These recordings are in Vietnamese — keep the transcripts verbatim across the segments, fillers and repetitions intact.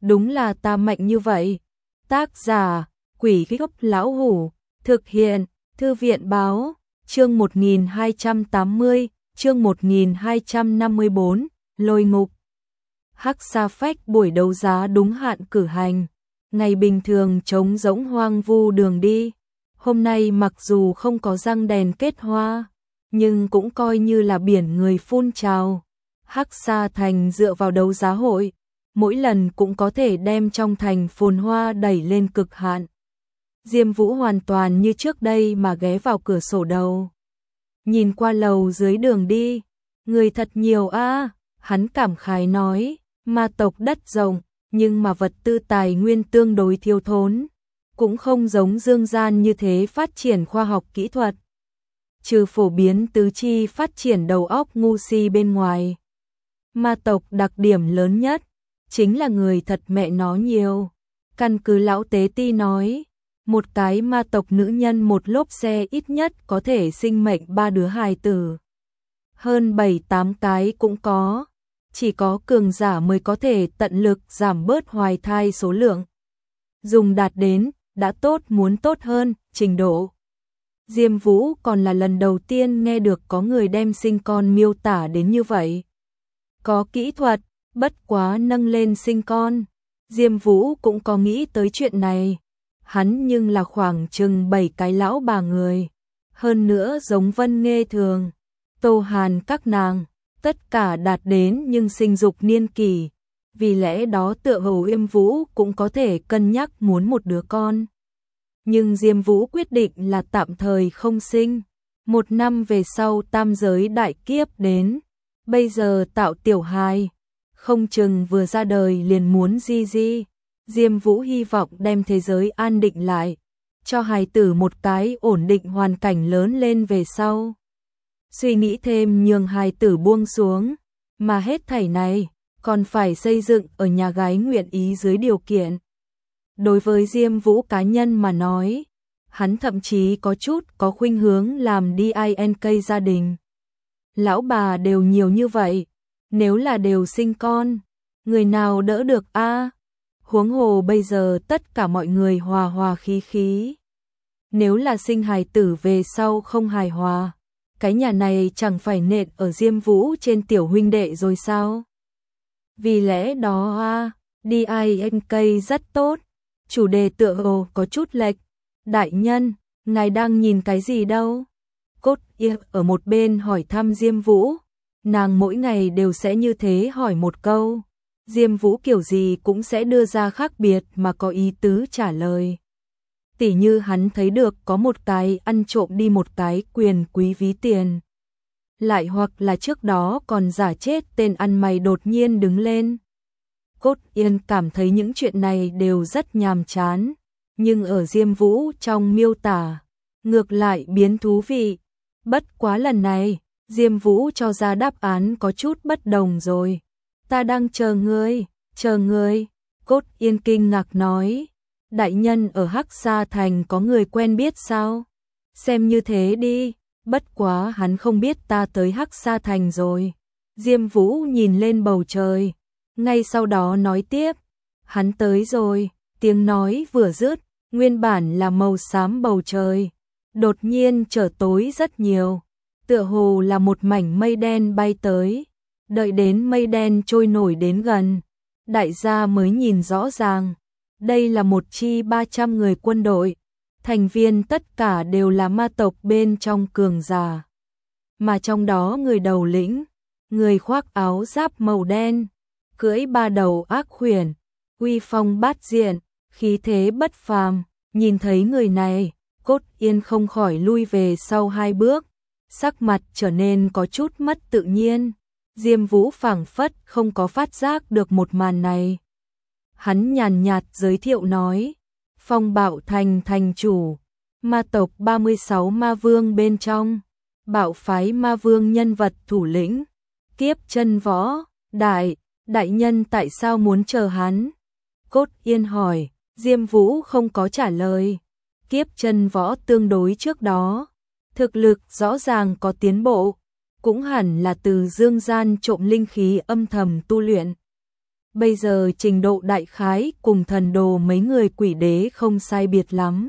đúng là ta mạnh như vậy. Tác giả, Quỷ Gốc Lão Hủ, thực hiện, Thư viện báo, chương một nghìn hai trăm tám mươi, chương một nghìn hai trăm năm mươi bốn, Lôi Ngục. Hắc Sa Phách buổi đấu giá đúng hạn cử hành, ngày bình thường trống rỗng hoang vu đường đi. Hôm nay mặc dù không có răng đèn kết hoa, nhưng cũng coi như là biển người phun trào. Hắc Sa Thành dựa vào đấu giá hội, mỗi lần cũng có thể đem trong thành phồn hoa đẩy lên cực hạn. Diêm Vũ hoàn toàn như trước đây mà ghé vào cửa sổ đầu, nhìn qua lầu dưới đường đi, người thật nhiều a, hắn cảm khái nói, ma tộc đất rộng, nhưng mà vật tư tài nguyên tương đối thiếu thốn, cũng không giống Dương Gian như thế phát triển khoa học kỹ thuật. Trừ phổ biến tứ chi phát triển đầu óc ngu si bên ngoài, ma tộc đặc điểm lớn nhất chính là người thật mẹ nó nhiều. Căn cứ lão tế ti nói, một cái ma tộc nữ nhân một lốp xe ít nhất có thể sinh mệnh ba đứa hài tử. Hơn bảy tám cái cũng có, chỉ có cường giả mới có thể tận lực giảm bớt hoài thai số lượng. Dùng đạt đến, đã tốt muốn tốt hơn, trình độ. Diêm Vũ còn là lần đầu tiên nghe được có người đem sinh con miêu tả đến như vậy. Có kỹ thuật, bất quá nâng lên sinh con. Diêm Vũ cũng có nghĩ tới chuyện này. Hắn nhưng là khoảng chừng bảy cái lão bà người. Hơn nữa giống Vân Nghê Thường, Tô Hàn các nàng, tất cả đạt đến nhưng sinh dục niên kỳ. Vì lẽ đó tựa hồ Diêm Vũ cũng có thể cân nhắc muốn một đứa con. Nhưng Diêm Vũ quyết định là tạm thời không sinh. Một năm về sau tam giới đại kiếp đến. Bây giờ tạo tiểu hài, không chừng vừa ra đời liền muốn di di. Diêm Vũ hy vọng đem thế giới an định lại, cho hài tử một cái ổn định hoàn cảnh lớn lên về sau. Suy nghĩ thêm nhường hài tử buông xuống, mà hết thảy này còn phải xây dựng ở nhà gái nguyện ý dưới điều kiện. Đối với Diêm Vũ cá nhân mà nói, hắn thậm chí có chút có khuynh hướng làm đê i en ca gia đình. Lão bà đều nhiều như vậy, nếu là đều sinh con, người nào đỡ được a? À? Huống hồ bây giờ tất cả mọi người hòa hòa khí khí. Nếu là sinh hài tử về sau không hài hòa, cái nhà này chẳng phải nện ở Diêm Vũ trên tiểu huynh đệ rồi sao? Vì lẽ đó a, à, đê i en ca rất tốt. Chủ đề tựa hồ có chút lệch. Đại nhân, ngài đang nhìn cái gì đâu? Cốt Yên ở một bên hỏi thăm Diêm Vũ. Nàng mỗi ngày đều sẽ như thế hỏi một câu. Diêm Vũ kiểu gì cũng sẽ đưa ra khác biệt mà có ý tứ trả lời. Tỉ như hắn thấy được có một cái ăn trộm đi một cái quyền quý ví tiền. Lại hoặc là trước đó còn giả chết tên ăn mày đột nhiên đứng lên. Cốt Yên cảm thấy những chuyện này đều rất nhàm chán, nhưng ở Diêm Vũ trong miêu tả, ngược lại biến thú vị. Bất quá lần này, Diêm Vũ cho ra đáp án có chút bất đồng rồi. Ta đang chờ ngươi, chờ ngươi. Cốt Yên kinh ngạc nói, đại nhân ở Hắc Sa Thành có người quen biết sao? Xem như thế đi, bất quá hắn không biết ta tới Hắc Sa Thành rồi. Diêm Vũ nhìn lên bầu trời, ngay sau đó nói tiếp, hắn tới rồi. Tiếng nói vừa dứt, nguyên bản là màu xám bầu trời, đột nhiên trở tối rất nhiều, tựa hồ là một mảnh mây đen bay tới. Đợi đến mây đen trôi nổi đến gần, đại gia mới nhìn rõ ràng, đây là một chi ba trăm người quân đội, thành viên tất cả đều là ma tộc bên trong cường giả. Mà trong đó người đầu lĩnh, người khoác áo giáp màu đen, cưỡi ba đầu ác khuyển, uy phong bát diện, khí thế bất phàm. Nhìn thấy người này, Cốt Yên không khỏi lui về sau hai bước, sắc mặt trở nên có chút mất tự nhiên. Diêm Vũ phảng phất không có phát giác được một màn này. Hắn nhàn nhạt giới thiệu nói, Phong Bạo Thành thành chủ, ma tộc ba mươi sáu ma vương bên trong, bạo phái ma vương nhân vật thủ lĩnh, Kiếp Chân Võ, đại, đại nhân tại sao muốn chờ hắn? Cốt Yên hỏi. Diêm Vũ không có trả lời. Kiếp Chân Võ tương đối trước đó, thực lực rõ ràng có tiến bộ, cũng hẳn là từ dương gian trộm linh khí âm thầm tu luyện. bây giờ trình độ đại khái cùng thần đồ mấy người quỷ đế không sai biệt lắm.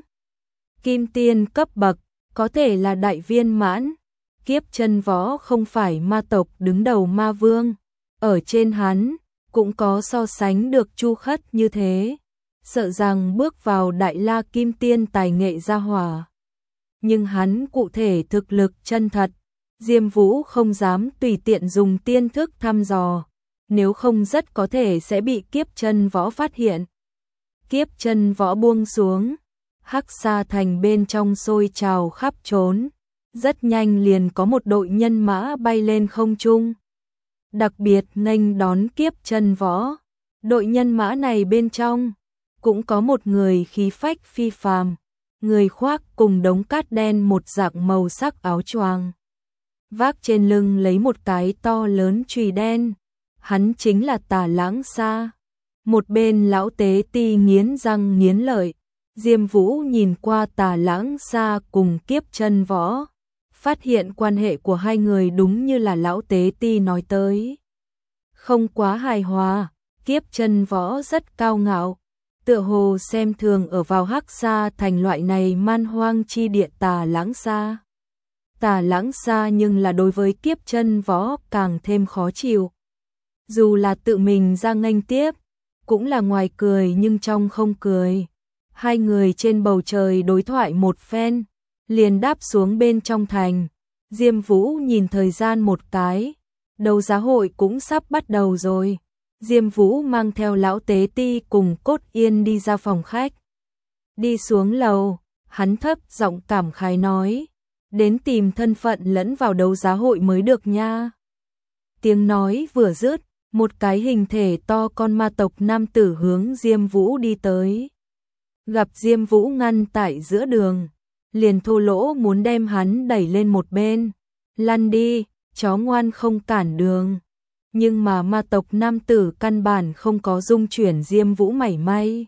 Kim tiên cấp bậc, có thể là đại viên mãn. Kiếp chân võ không phải ma tộc đứng đầu ma vương, ở trên hắn cũng có so sánh được Chu Khất như thế, sợ rằng bước vào đại la kim tiên tài nghệ ra hỏa. Nhưng hắn cụ thể thực lực chân thật, Diêm Vũ không dám tùy tiện dùng tiên thức thăm dò, nếu không rất có thể sẽ bị kiếp chân võ phát hiện. Kiếp chân võ buông xuống, Hắc Sa Thành bên trong sôi trào khắp trốn, rất nhanh liền có một đội nhân mã bay lên không trung, đặc biệt nghênh đón kiếp chân võ. Đội nhân mã này bên trong cũng có một người khí phách phi phàm, người khoác cùng đống cát đen một dạng màu sắc áo choàng, vác trên lưng lấy một cái to lớn chùy đen, hắn chính là Tà Lãng Sa. Một bên lão tế ti nghiến răng nghiến lợi, Diêm Vũ nhìn qua Tà Lãng Sa cùng kiếp chân võ, phát hiện quan hệ của hai người đúng như là lão tế ti nói tới, không quá hài hòa. Kiếp chân võ rất cao ngạo, tựa hồ xem thường ở vào Hắc Sa Thành loại này man hoang chi địa Tà Lãng Sa. Tà Lãng Sa nhưng là đối với kiếp chân võ càng thêm khó chịu. Dù là tự mình ra nghênh tiếp, cũng là ngoài cười nhưng trong không cười. Hai người trên bầu trời đối thoại một phen, liền đáp xuống bên trong thành. Diêm Vũ nhìn thời gian một cái, đấu giá hội cũng sắp bắt đầu rồi. Diêm Vũ mang theo lão tế ti cùng Cốt Yên đi ra phòng khách. Đi xuống lầu, hắn thấp giọng cảm khái nói, đến tìm thân phận lẫn vào đấu giá hội mới được nha. Tiếng nói vừa dứt, một cái hình thể to con ma tộc nam tử hướng Diêm Vũ đi tới. Gặp Diêm Vũ ngăn tại giữa đường, liền thô lỗ muốn đem hắn đẩy lên một bên. Lăn đi, chó ngoan không cản đường. Nhưng mà ma tộc nam tử căn bản không có dung chuyển Diêm Vũ mảy may.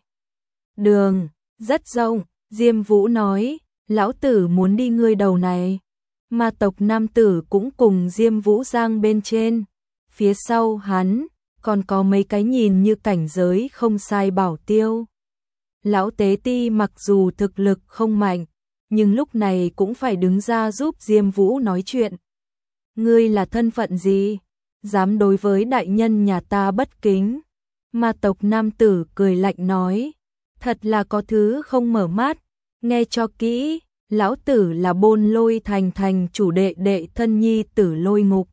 Đường, rất rộng, Diêm Vũ nói, lão tử muốn đi ngươi đầu này. Ma tộc nam tử cũng cùng Diêm Vũ giang bên trên. Phía sau hắn, còn có mấy cái nhìn như cảnh giới không sai bảo tiêu. Lão tế ti mặc dù thực lực không mạnh, nhưng lúc này cũng phải đứng ra giúp Diêm Vũ nói chuyện. Ngươi là thân phận gì? Dám đối với đại nhân nhà ta bất kính? Ma tộc nam tử cười lạnh nói, thật là có thứ không mở mắt, nghe cho kỹ, lão tử là Bôn Lôi Thành thành chủ đệ đệ thân nhi tử Lôi Ngục.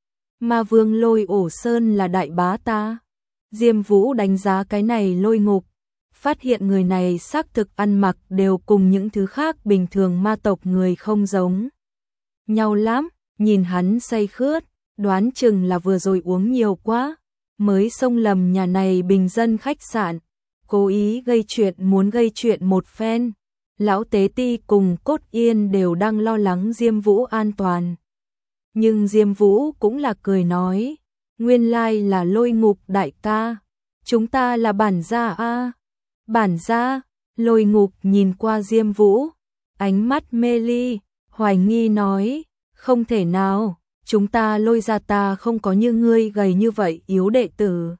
Ma vương Lôi Ổ Sơn là đại bá ta. Diêm Vũ đánh giá cái này Lôi Ngục, phát hiện người này xác thực ăn mặc đều cùng những thứ khác bình thường ma tộc người không giống nhau lắm, nhìn hắn say khướt, đoán chừng là vừa rồi uống nhiều quá, mới xông lầm nhà này bình dân khách sạn, cố ý gây chuyện muốn gây chuyện một phen. Lão tế ti cùng Cốt Yên đều đang lo lắng Diêm Vũ an toàn. Nhưng Diêm Vũ cũng là cười nói, nguyên lai là Lôi Ngục đại ca, chúng ta là bản gia a. Bản gia? Lôi Ngục nhìn qua Diêm Vũ, ánh mắt mê ly, hoài nghi nói, không thể nào, chúng ta Lôi gia ta không có như ngươi gầy như vậy yếu đệ tử.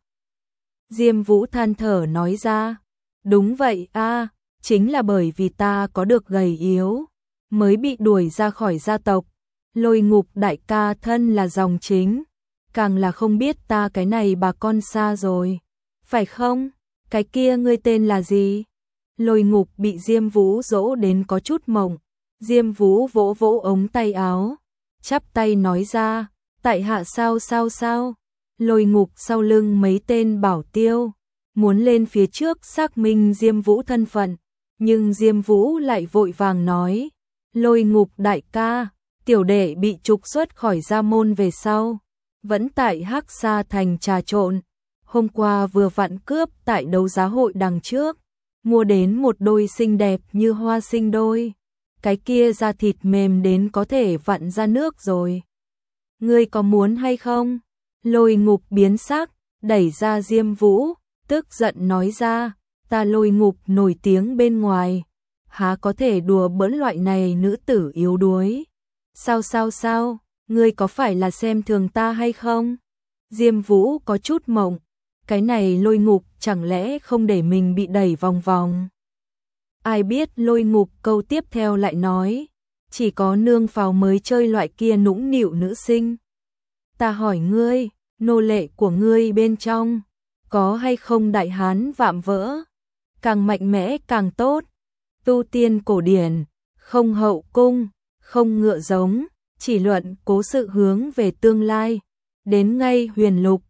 Diêm Vũ than thở nói ra, đúng vậy a, chính là bởi vì ta có được gầy yếu, mới bị đuổi ra khỏi gia tộc. Lôi Ngục đại ca thân là dòng chính, càng là không biết ta cái này bà con xa rồi, phải không? Cái kia ngươi tên là gì? Lôi Ngục bị Diêm Vũ dỗ đến có chút mộng. Diêm Vũ vỗ vỗ ống tay áo, chắp tay nói ra, tại hạ sao sao sao. Lôi Ngục sau lưng mấy tên bảo tiêu, muốn lên phía trước xác minh Diêm Vũ thân phận, nhưng Diêm Vũ lại vội vàng nói, Lôi Ngục đại ca, tiểu đệ bị trục xuất khỏi gia môn về sau, vẫn tại Hắc Sa Thành trà trộn. Hôm qua vừa vặn cướp tại đấu giá hội đằng trước, mua đến một đôi xinh đẹp như hoa sinh đôi. Cái kia da thịt mềm đến có thể vặn ra nước rồi. Ngươi có muốn hay không? Lôi Ngục biến sắc, đẩy ra Diêm Vũ, tức giận nói ra, ta Lôi Ngục nổi tiếng bên ngoài, há có thể đùa bỡn loại này nữ tử yếu đuối. Sao sao sao, ngươi có phải là xem thường ta hay không? Diêm Vũ có chút mộng, cái này Lôi Ngục chẳng lẽ không để mình bị đẩy vòng vòng. Ai biết Lôi Ngục câu tiếp theo lại nói, chỉ có nương pháo mới chơi loại kia nũng nịu nữ sinh. Ta hỏi ngươi, nô lệ của ngươi bên trong, có hay không đại hán vạm vỡ, càng mạnh mẽ càng tốt, tu tiên cổ điển, không hậu cung, không ngựa giống, chỉ luận cố sự hướng về tương lai, đến ngay huyền lục,